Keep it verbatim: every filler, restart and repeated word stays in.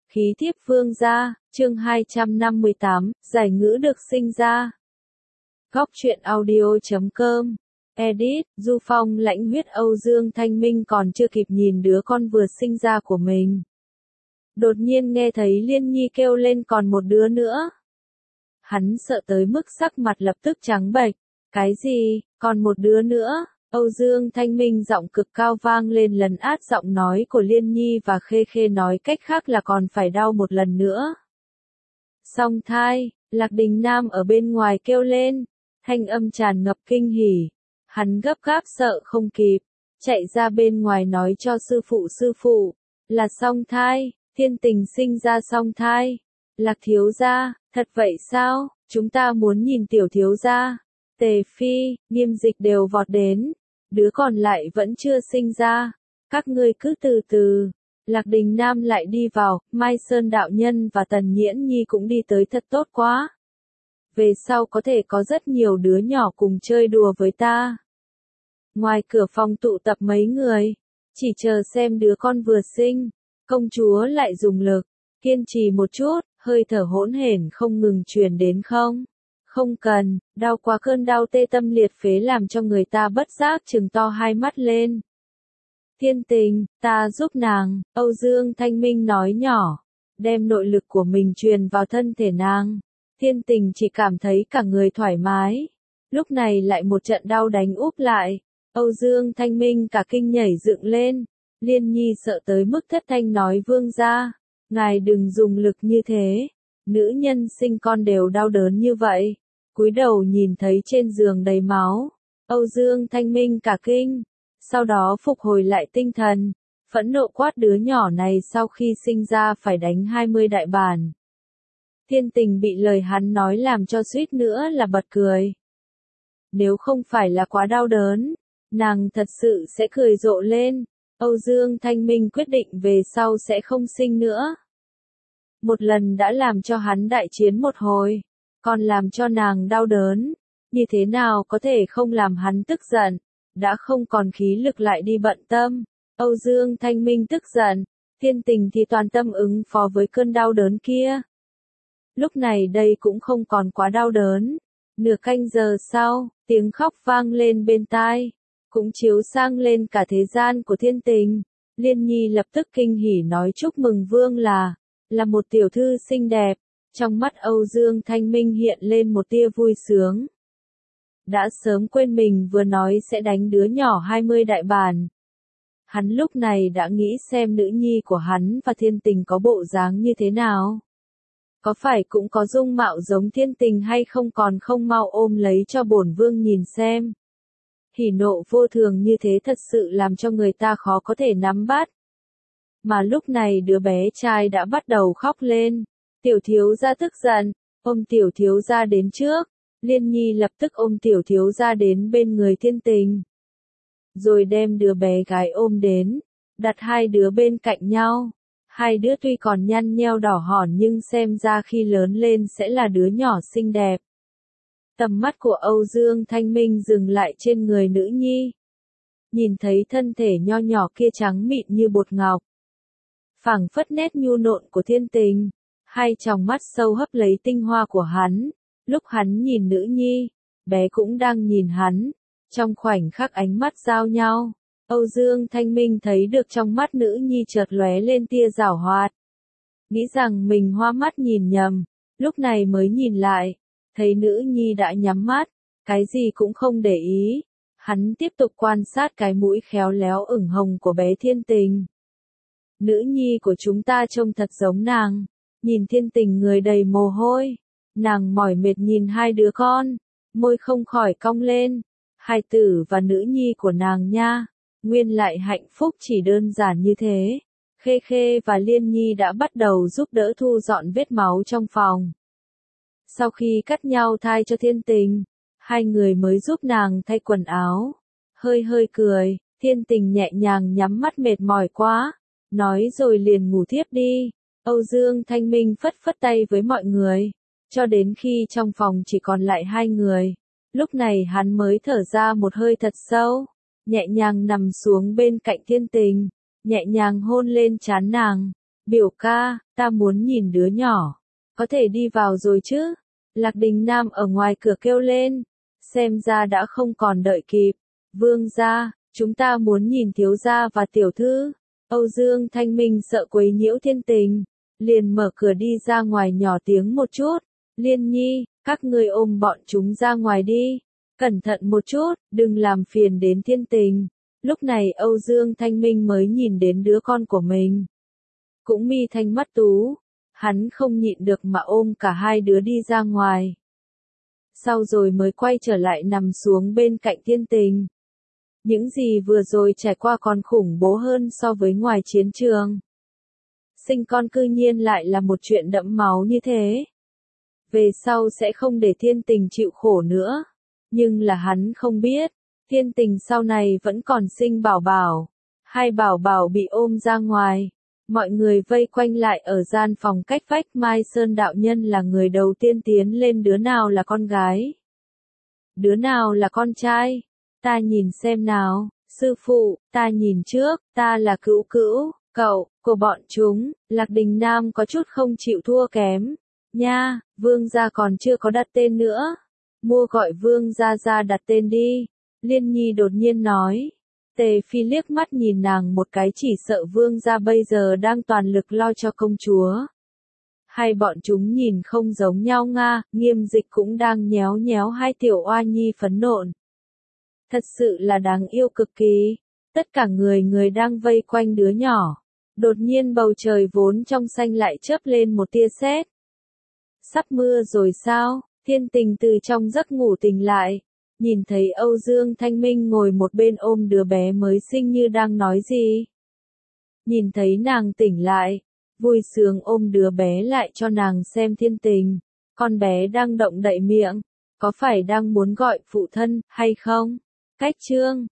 Khí thiếp vương gia, chương hai trăm năm mươi tám, giải ngữ được sinh ra. Góc truyện audio chấm com. Edit, Du Phong lãnh huyết Âu Dương Thanh Minh còn chưa kịp nhìn đứa con vừa sinh ra của mình. Đột nhiên nghe thấy Liên Nhi kêu lên còn một đứa nữa. Hắn sợ tới mức sắc mặt lập tức trắng bệch. Cái gì, còn một đứa nữa? Âu Dương Thanh Minh giọng cực cao vang lên lần át giọng nói của Liên Nhi và Khê Khê nói cách khác là còn phải đau một lần nữa. Song thai, Lạc Đình Nam ở bên ngoài kêu lên, thanh âm tràn ngập kinh hỉ. Hắn gấp gáp sợ không kịp, chạy ra bên ngoài nói cho sư phụ sư phụ, là song thai, Thiên Tình sinh ra song thai. Lạc thiếu gia, thật vậy sao, chúng ta muốn nhìn tiểu thiếu gia. Tề Phi, Nghiêm Dịch đều vọt đến, đứa còn lại vẫn chưa sinh ra, các ngươi cứ từ từ. Lạc Đình Nam lại đi vào, Mai Sơn đạo nhân và Tần Nhiễn Nhi cũng đi tới, thật tốt quá. Về sau có thể có rất nhiều đứa nhỏ cùng chơi đùa với ta. Ngoài cửa phòng tụ tập mấy người, chỉ chờ xem đứa con vừa sinh. Công chúa lại dùng lực, kiên trì một chút, hơi thở hỗn hển không ngừng truyền đến không. Không cần, đau quá, cơn đau tê tâm liệt phế làm cho người ta bất giác trừng to hai mắt lên. Thiên Tình, ta giúp nàng, Âu Dương Thanh Minh nói nhỏ, đem nội lực của mình truyền vào thân thể nàng. Thiên Tình chỉ cảm thấy cả người thoải mái. Lúc này lại một trận đau đánh úp lại. Âu Dương Thanh Minh cả kinh nhảy dựng lên. Liên Nhi sợ tới mức thất thanh nói vương gia, ngài đừng dùng lực như thế. Nữ nhân sinh con đều đau đớn như vậy. Cúi đầu nhìn thấy trên giường đầy máu. Âu Dương Thanh Minh cả kinh. Sau đó phục hồi lại tinh thần. Phẫn nộ quát đứa nhỏ này sau khi sinh ra phải đánh hai mươi đại bản. Thiên Tình bị lời hắn nói làm cho suýt nữa là bật cười. Nếu không phải là quá đau đớn, nàng thật sự sẽ cười rộ lên. Âu Dương Thanh Minh quyết định về sau sẽ không sinh nữa. Một lần đã làm cho hắn đại chiến một hồi, còn làm cho nàng đau đớn, như thế nào có thể không làm hắn tức giận, đã không còn khí lực lại đi bận tâm. Âu Dương Thanh Minh tức giận, Thiên Tình thì toàn tâm ứng phó với cơn đau đớn kia. Lúc này đây cũng không còn quá đau đớn. Nửa canh giờ sau, tiếng khóc vang lên bên tai, cũng chiếu sang lên cả thế gian của Thiên Tình. Liên Nhi lập tức kinh hỉ nói chúc mừng vương là, là một tiểu thư xinh đẹp. Trong mắt Âu Dương Thanh Minh hiện lên một tia vui sướng. Đã sớm quên mình vừa nói sẽ đánh đứa nhỏ hai mươi đại bản. Hắn lúc này đã nghĩ xem nữ nhi của hắn và Thiên Tình có bộ dáng như thế nào. Có phải cũng có dung mạo giống Thiên Tình hay không, còn không mau ôm lấy cho bổn vương nhìn xem. Hỉ nộ vô thường như thế thật sự làm cho người ta khó có thể nắm bắt. Mà lúc này đứa bé trai đã bắt đầu khóc lên. Tiểu thiếu gia tức giận, ôm tiểu thiếu gia đến trước. Liên Nhi lập tức ôm tiểu thiếu gia đến bên người Thiên Tình. Rồi đem đứa bé gái ôm đến, đặt hai đứa bên cạnh nhau. Hai đứa tuy còn nhăn nheo đỏ hòn nhưng xem ra khi lớn lên sẽ là đứa nhỏ xinh đẹp. Tầm mắt của Âu Dương Thanh Minh dừng lại trên người nữ nhi. Nhìn thấy thân thể nho nhỏ kia trắng mịn như bột ngọc. Phảng phất nét nhu nộn của Thiên Tình. Hai tròng mắt sâu hấp lấy tinh hoa của hắn. Lúc hắn nhìn nữ nhi, bé cũng đang nhìn hắn. Trong khoảnh khắc ánh mắt giao nhau, Âu Dương Thanh Minh thấy được trong mắt nữ nhi chợt lóe lên tia giảo hoạt. Nghĩ rằng mình hoa mắt nhìn nhầm, lúc này mới nhìn lại, thấy nữ nhi đã nhắm mắt, cái gì cũng không để ý. Hắn tiếp tục quan sát cái mũi khéo léo ửng hồng của bé Thiên Tình. Nữ nhi của chúng ta trông thật giống nàng. Nhìn Thiên Tình người đầy mồ hôi, nàng mỏi mệt nhìn hai đứa con, môi không khỏi cong lên. Hai tử và nữ nhi của nàng nha, nguyên lại hạnh phúc chỉ đơn giản như thế. Khê Khê và Liên Nhi đã bắt đầu giúp đỡ thu dọn vết máu trong phòng. Sau khi cắt nhau thai cho Thiên Tình, hai người mới giúp nàng thay quần áo. Hơi hơi cười, Thiên Tình nhẹ nhàng nhắm mắt mệt mỏi quá, nói rồi liền ngủ thiếp đi. Âu Dương Thanh Minh phất phất tay với mọi người, cho đến khi trong phòng chỉ còn lại hai người. Lúc này hắn mới thở ra một hơi thật sâu, nhẹ nhàng nằm xuống bên cạnh Thiên Tình, nhẹ nhàng hôn lên trán nàng, Biểu ca, ta muốn nhìn đứa nhỏ. Có thể đi vào rồi chứ? Lạc Đình Nam ở ngoài cửa kêu lên. Xem ra đã không còn đợi kịp. Vương gia, chúng ta muốn nhìn thiếu gia và tiểu thư. Âu Dương Thanh Minh sợ quấy nhiễu thiên tình. Liền mở cửa đi ra ngoài nhỏ tiếng một chút. Liên Nhi, các ngươi ôm bọn chúng ra ngoài đi. Cẩn thận một chút, đừng làm phiền đến thiên tình. Lúc này Âu Dương Thanh Minh mới nhìn đến đứa con của mình. Cũng mi thanh mắt tú. Hắn không nhịn được mà ôm cả hai đứa đi ra ngoài. Sau rồi mới quay trở lại nằm xuống bên cạnh thiên tình. Những gì vừa rồi trải qua còn khủng bố hơn so với ngoài chiến trường. Sinh con cư nhiên lại là một chuyện đẫm máu như thế. Về sau sẽ không để thiên tình chịu khổ nữa. Nhưng là hắn không biết, thiên tình sau này vẫn còn sinh bảo bảo. Hai bảo bảo bị ôm ra ngoài. Mọi người vây quanh lại ở gian phòng cách vách. Mai Sơn đạo nhân là người đầu tiên tiến lên. Đứa nào là con gái? Đứa nào là con trai? Ta nhìn xem nào. Sư phụ, ta nhìn trước, ta là Cữu Cữu, cậu, của bọn chúng. Lạc Đình Nam có chút không chịu thua kém. Nha, vương gia còn chưa có đặt tên nữa. Mua gọi vương gia ra đặt tên đi. Liên Nhi đột nhiên nói. Tề Phi liếc mắt nhìn nàng một cái, chỉ sợ vương gia bây giờ đang toàn lực lo cho công chúa. Hai bọn chúng nhìn không giống nhau nga, Nghiêm Dịch cũng đang nhéo nhéo hai tiểu oa nhi phấn nộn. Thật sự là đáng yêu cực kỳ. Tất cả người người đang vây quanh đứa nhỏ. Đột nhiên bầu trời vốn trong xanh lại chớp lên một tia sét. Sắp mưa rồi sao? Thiên tình từ trong giấc ngủ tỉnh lại. Nhìn thấy Âu Dương Thanh Minh ngồi một bên ôm đứa bé mới sinh như đang nói gì. Nhìn thấy nàng tỉnh lại. Vui sướng ôm đứa bé lại cho nàng xem thiên tình. Con bé đang động đậy miệng. Có phải đang muốn gọi phụ thân, hay không? Cách chương